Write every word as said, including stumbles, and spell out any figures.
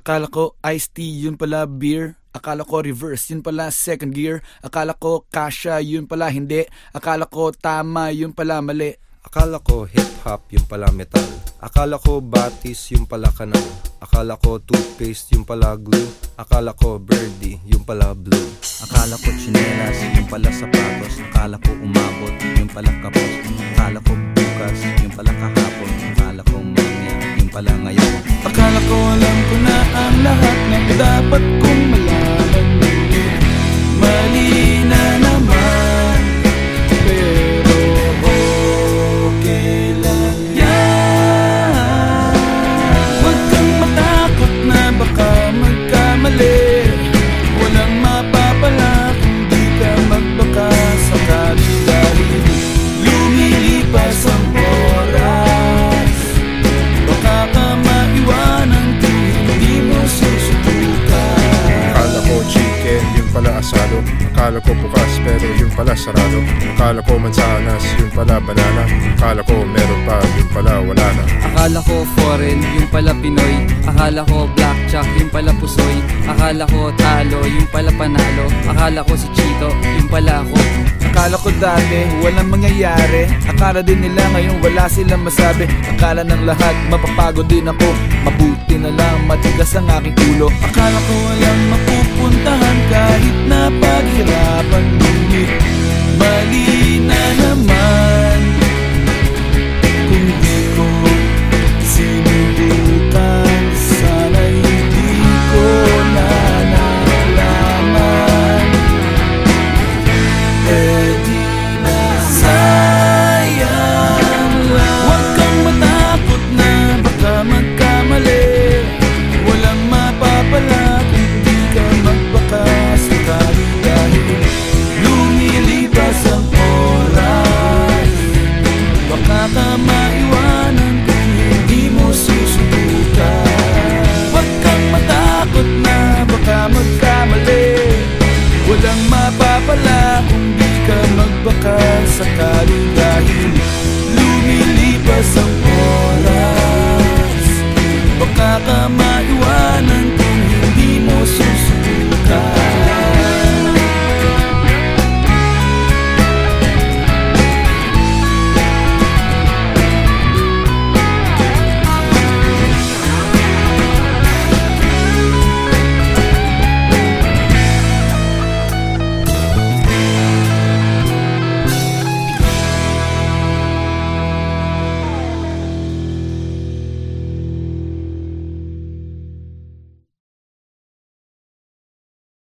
Akala ko iced tea, yun pala beer. Akala ko reverse, yun pala second gear. Akala ko kasha, yun pala hindi. Akala ko tama, yun pala mali. Akala ko hip-hop, yung pala metal. Akala ko batis, yung pala kanal. Akala ko toothpaste, yung pala glue. Akala ko birdie, yung pala blue. Akala ko tsinelas, yung pala sapatos. Akala ko umabot, yung pala kapos. Akala ko bukas, yung pala kahapon. Akala ko mamaya, yung pala ngayon. Akala ko alam ko na ang lahat ng dapat kong malaman. Mali na naman, pero okay lang yan. Huwag kang matakot na baka magkamali. Walang mapapala kung di ka magbaka sakali dahil lumilipas ang oras. Baka ka maiwanan kung hindi mo susubukan. Akala ko chicken, yun pala asado. Akala ko bukas, pero yun pala sarado. Akala ko mansanas, yun pala banana. Akala ko meron pa, yun pala wala na. Akala ko foreign, yung pala Pinoy. Akala ko blackjack, yung pala pusoy. Akala ko talo, yung pala panalo. Akala ko si Chito, yung pala ako. Akala ko dati walang mangyayari. Akala din nila ngayon wala silang masabi. Akala ng lahat mapapagod din ako. Mabuti na lang matigas ang aking ulo. Akala ko walang mapupuntahan kahit na paghirapan. Ngunit mali na naman.